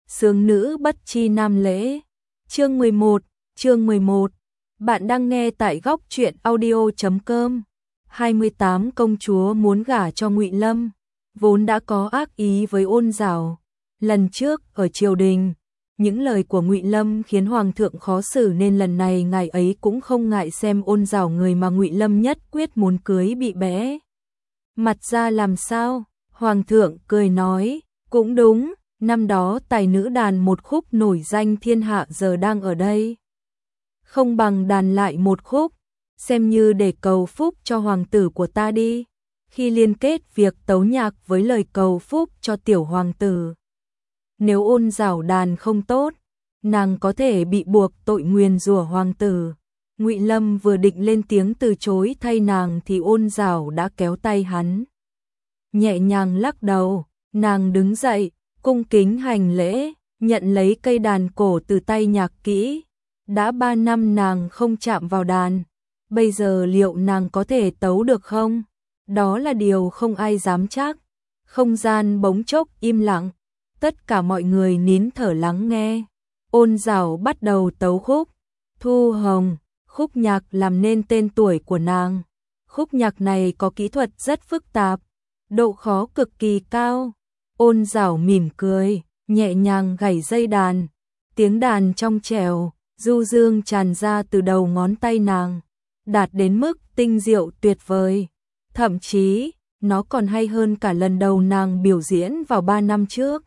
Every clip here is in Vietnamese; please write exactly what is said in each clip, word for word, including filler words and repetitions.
Sướng nữ bất chi nam lễ. Chương mười một, chương mười một. Bạn đang nghe tại góc truyện audio chấm com. hai mươi tám công chúa muốn gả cho Ngụy Lâm, vốn đã có ác ý với Ôn Dảo. Lần trước ở triều đình, những lời của Ngụy Lâm khiến hoàng thượng khó xử nên lần này ngài ấy cũng không ngại xem Ôn Dảo người mà Ngụy Lâm nhất quyết muốn cưới bị bẽ mặt ra làm sao. Hoàng thượng cười nói, cũng đúng, năm đó tài nữ đàn một khúc nổi danh thiên hạ giờ đang ở đây. Không bằng đàn lại một khúc, xem như để cầu phúc cho hoàng tử của ta đi. Khi liên kết việc tấu nhạc với lời cầu phúc cho tiểu hoàng tử, nếu Ôn Dảo đàn không tốt, nàng có thể bị buộc tội nguyền rủa hoàng tử. Ngụy Lâm vừa định lên tiếng từ chối thay nàng thì Ôn Dảo đã kéo tay hắn, nhẹ nhàng lắc đầu. Nàng đứng dậy, cung kính hành lễ, nhận lấy cây đàn cổ từ tay nhạc kỹ. Đã ba năm nàng không chạm vào đàn, bây giờ liệu nàng có thể tấu được không? Đó là điều không ai dám chắc. Không gian bỗng chốc im lặng, tất cả mọi người nín thở lắng nghe. Ôn Dảo bắt đầu tấu khúc Thu Hồng, khúc nhạc làm nên tên tuổi của nàng. Khúc nhạc này có kỹ thuật rất phức tạp, độ khó cực kỳ cao. Ôn Dảo mỉm cười, nhẹ nhàng gảy dây đàn, tiếng đàn trong trẻo, du dương tràn ra từ đầu ngón tay nàng, đạt đến mức tinh diệu tuyệt vời. Thậm chí, nó còn hay hơn cả lần đầu nàng biểu diễn vào ba năm trước.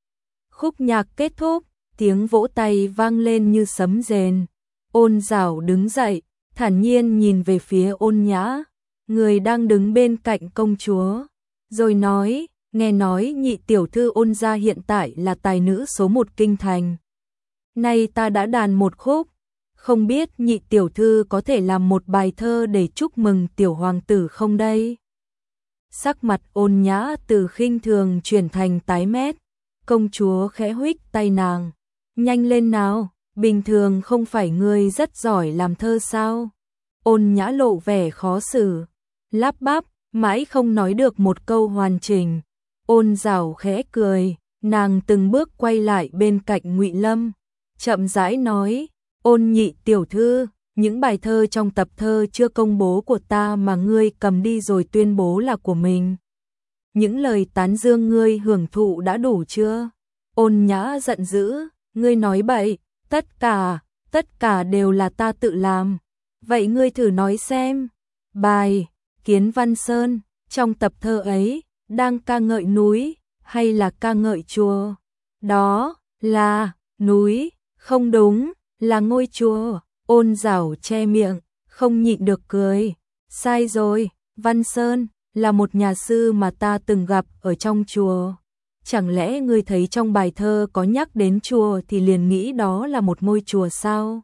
Khúc nhạc kết thúc, tiếng vỗ tay vang lên như sấm rền. Ôn Dảo đứng dậy, thản nhiên nhìn về phía Ôn Nhã, người đang đứng bên cạnh công chúa, rồi nói, nghe nói nhị tiểu thư Ôn gia hiện tại là tài nữ số một kinh thành. Nay ta đã đàn một khúc, không biết nhị tiểu thư có thể làm một bài thơ để chúc mừng tiểu hoàng tử không đây? Sắc mặt Ôn Nhã từ khinh thường chuyển thành tái mét. Công chúa khẽ huých tay nàng, nhanh lên nào, bình thường không phải ngươi rất giỏi làm thơ sao? Ôn Nhã lộ vẻ khó xử, lắp bắp, mãi không nói được một câu hoàn chỉnh. Ôn Dảo khẽ cười, nàng từng bước quay lại bên cạnh Ngụy Lâm, chậm rãi nói, Ôn nhị tiểu thư, những bài thơ trong tập thơ chưa công bố của ta mà ngươi cầm đi rồi tuyên bố là của mình. Những lời tán dương ngươi hưởng thụ đã đủ chưa? Ôn Nhã giận dữ, ngươi nói bậy, tất cả, tất cả đều là ta tự làm. Vậy ngươi thử nói xem, bài Kiến Văn Sơn, trong tập thơ ấy, đang ca ngợi núi, hay là ca ngợi chùa? Đó là núi, không đúng, là ngôi chùa. Ôn Dảo che miệng, không nhịn được cười, sai rồi, Văn Sơn là một nhà sư mà ta từng gặp ở trong chùa. Chẳng lẽ ngươi thấy trong bài thơ có nhắc đến chùa thì liền nghĩ đó là một ngôi chùa sao?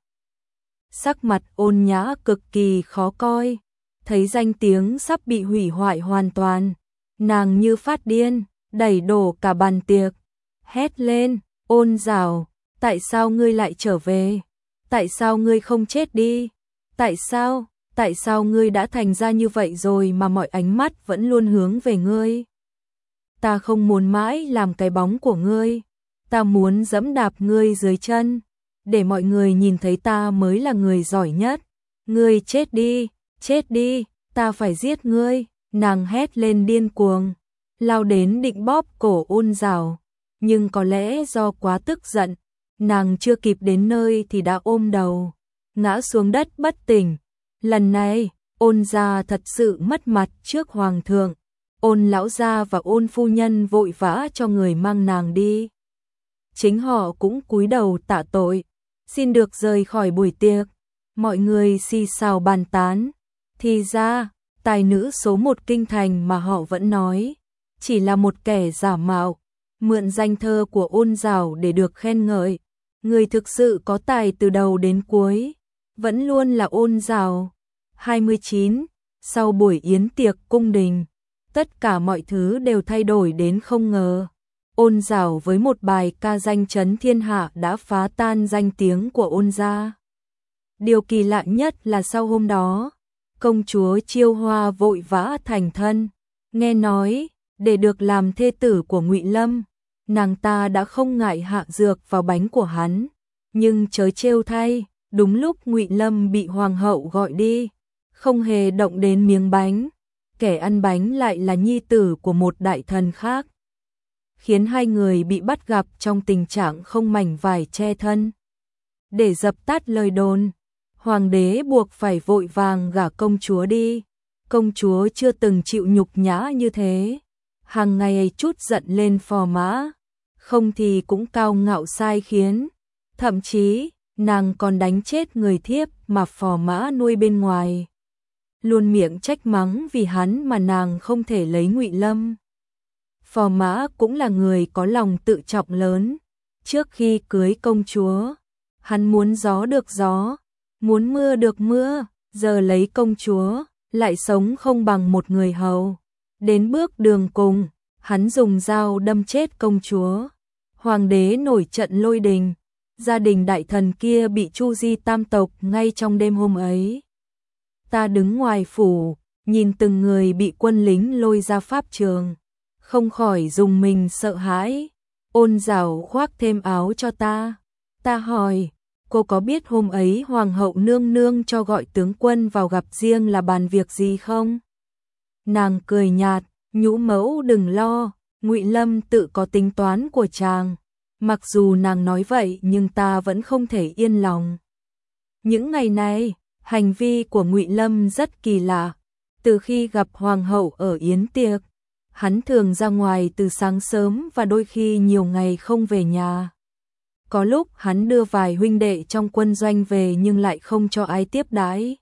Sắc mặt Ôn Nhã cực kỳ khó coi, thấy danh tiếng sắp bị hủy hoại hoàn toàn, nàng như phát điên, đẩy đổ cả bàn tiệc, hét lên, Ôn Dảo, tại sao ngươi lại trở về? Tại sao ngươi không chết đi? Tại sao, tại sao ngươi đã thành ra như vậy rồi mà mọi ánh mắt vẫn luôn hướng về ngươi? Ta không muốn mãi làm cái bóng của ngươi, ta muốn giẫm đạp ngươi dưới chân, để mọi người nhìn thấy ta mới là người giỏi nhất. Ngươi chết đi, chết đi, ta phải giết ngươi. Nàng hét lên điên cuồng, lao đến định bóp cổ Ôn Dảo, nhưng có lẽ do quá tức giận, nàng chưa kịp đến nơi thì đã ôm đầu, ngã xuống đất bất tỉnh. Lần này, Ôn gia thật sự mất mặt trước hoàng thượng. Ôn lão gia và Ôn phu nhân vội vã cho người mang nàng đi. Chính họ cũng cúi đầu tạ tội, xin được rời khỏi buổi tiệc. Mọi người xì xào bàn tán, thì ra, tài nữ số một kinh thành mà họ vẫn nói, chỉ là một kẻ giả mạo, mượn danh thơ của Ôn Dảo để được khen ngợi. Người thực sự có tài từ đầu đến cuối, vẫn luôn là Ôn Dảo. hai mươi chín. Sau buổi yến tiệc cung đình, tất cả mọi thứ đều thay đổi đến không ngờ. Ôn Dảo với một bài ca danh chấn thiên hạ đã phá tan danh tiếng của Ôn gia. Điều kỳ lạ nhất là sau hôm đó, công chúa Chiêu Hoa vội vã thành thân, nghe nói, để được làm thê tử của Ngụy Lâm, nàng ta đã không ngại hạ dược vào bánh của hắn, nhưng chớ trêu thay, đúng lúc Ngụy Lâm bị hoàng hậu gọi đi, không hề động đến miếng bánh, kẻ ăn bánh lại là nhi tử của một đại thần khác, khiến hai người bị bắt gặp trong tình trạng không mảnh vải che thân. Để dập tắt lời đồn, hoàng đế buộc phải vội vàng gả công chúa đi. Công chúa chưa từng chịu nhục nhã như thế, hàng ngày chút giận lên phò mã, không thì cũng cao ngạo sai khiến, thậm chí nàng còn đánh chết người thiếp mà phò mã nuôi bên ngoài. Luôn miệng trách mắng vì hắn mà nàng không thể lấy Ngụy Lâm. Phò mã cũng là người có lòng tự trọng lớn, trước khi cưới công chúa, hắn muốn gió được gió, muốn mưa được mưa, giờ lấy công chúa, lại sống không bằng một người hầu. Đến bước đường cùng, hắn dùng dao đâm chết công chúa. Hoàng đế nổi trận lôi đình, gia đình đại thần kia bị chu di tam tộc ngay trong đêm hôm ấy. Ta đứng ngoài phủ, nhìn từng người bị quân lính lôi ra pháp trường, không khỏi dùng mình sợ hãi. Ôn Dảo khoác thêm áo cho ta. Ta hỏi, cô có biết hôm ấy hoàng hậu nương nương cho gọi tướng quân vào gặp riêng là bàn việc gì không? Nàng cười nhạt, nhũ mẫu đừng lo, Ngụy Lâm tự có tính toán của chàng. Mặc dù nàng nói vậy nhưng ta vẫn không thể yên lòng. Những ngày này, hành vi của Ngụy Lâm rất kỳ lạ. Từ khi gặp hoàng hậu ở yến tiệc, hắn thường ra ngoài từ sáng sớm và đôi khi nhiều ngày không về nhà. Có lúc hắn đưa vài huynh đệ trong quân doanh về nhưng lại không cho ai tiếp đãi.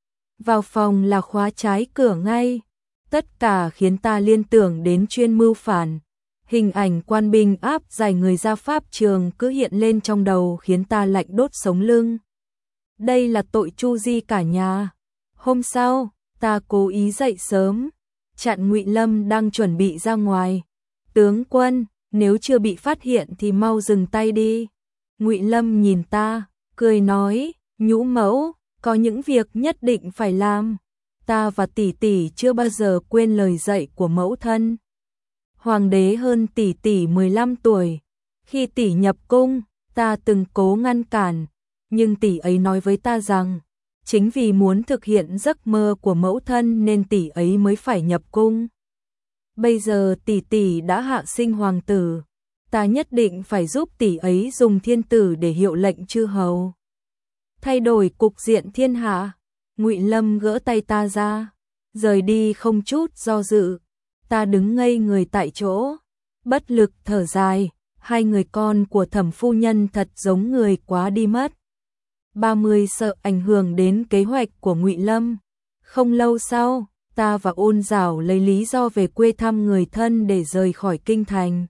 Vào phòng là khóa trái cửa ngay. Tất cả khiến ta liên tưởng đến chuyên mưu phản. Hình ảnh quan binh áp giải người ra pháp trường cứ hiện lên trong đầu khiến ta lạnh đốt sống lưng. Đây là tội chu di cả nhà. Hôm sau, ta cố ý dậy sớm, chặn Ngụy Lâm đang chuẩn bị ra ngoài. Tướng quân, nếu chưa bị phát hiện thì mau dừng tay đi. Ngụy Lâm nhìn ta, cười nói, nhũ mẫu, có những việc nhất định phải làm. Ta và tỷ tỷ chưa bao giờ quên lời dạy của mẫu thân. Hoàng đế hơn tỷ tỷ mười lăm tuổi. Khi tỷ nhập cung, ta từng cố ngăn cản, nhưng tỷ ấy nói với ta rằng, chính vì muốn thực hiện giấc mơ của mẫu thân nên tỷ ấy mới phải nhập cung. Bây giờ tỷ tỷ đã hạ sinh hoàng tử, ta nhất định phải giúp tỷ ấy dùng thiên tử để hiệu lệnh chư hầu. Thay đổi cục diện thiên hạ. Ngụy Lâm gỡ tay ta ra, rời đi không chút do dự. Ta đứng ngây người tại chỗ, bất lực thở dài, hai người con của Thẩm phu nhân thật giống người quá đi mất. ba mươi sợ ảnh hưởng đến kế hoạch của Ngụy Lâm. Không lâu sau, ta và Ôn Dảo lấy lý do về quê thăm người thân để rời khỏi kinh thành.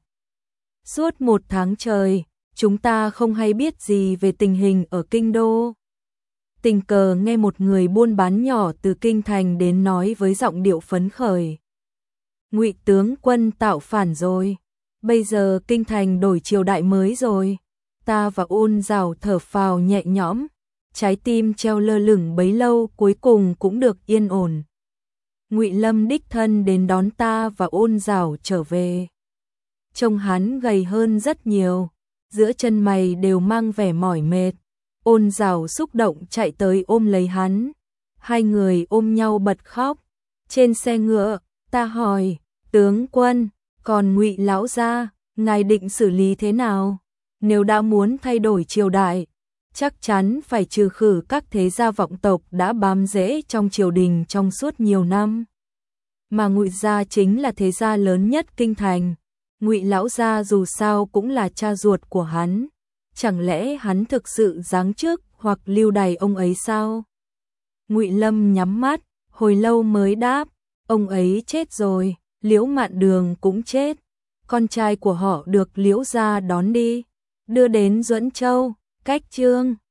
Suốt một tháng trời, chúng ta không hay biết gì về tình hình ở kinh đô. Tình cờ nghe một người buôn bán nhỏ từ kinh thành đến nói với giọng điệu phấn khởi. Ngụy tướng quân tạo phản rồi, bây giờ kinh thành đổi triều đại mới rồi. Ta và Ôn Dảo thở phào nhẹ nhõm, trái tim treo lơ lửng bấy lâu cuối cùng cũng được yên ổn. Ngụy Lâm đích thân đến đón ta và Ôn Dảo trở về. Trông hắn gầy hơn rất nhiều, giữa chân mày đều mang vẻ mỏi mệt. Ôn Dảo xúc động chạy tới ôm lấy hắn, hai người ôm nhau bật khóc. Trên xe ngựa, ta hỏi, tướng quân, còn Ngụy lão gia, ngài định xử lý thế nào? Nếu đã muốn thay đổi triều đại, chắc chắn phải trừ khử các thế gia vọng tộc đã bám rễ trong triều đình trong suốt nhiều năm. Mà Ngụy gia chính là thế gia lớn nhất kinh thành. Ngụy lão gia dù sao cũng là cha ruột của hắn. Chẳng lẽ hắn thực sự giáng chức hoặc lưu đày ông ấy sao? Ngụy Lâm nhắm mắt, hồi lâu mới đáp, ông ấy chết rồi, Liễu Mạn Đường cũng chết. Con trai của họ được Liễu gia đón đi, đưa đến Duẫn Châu, cách Chương.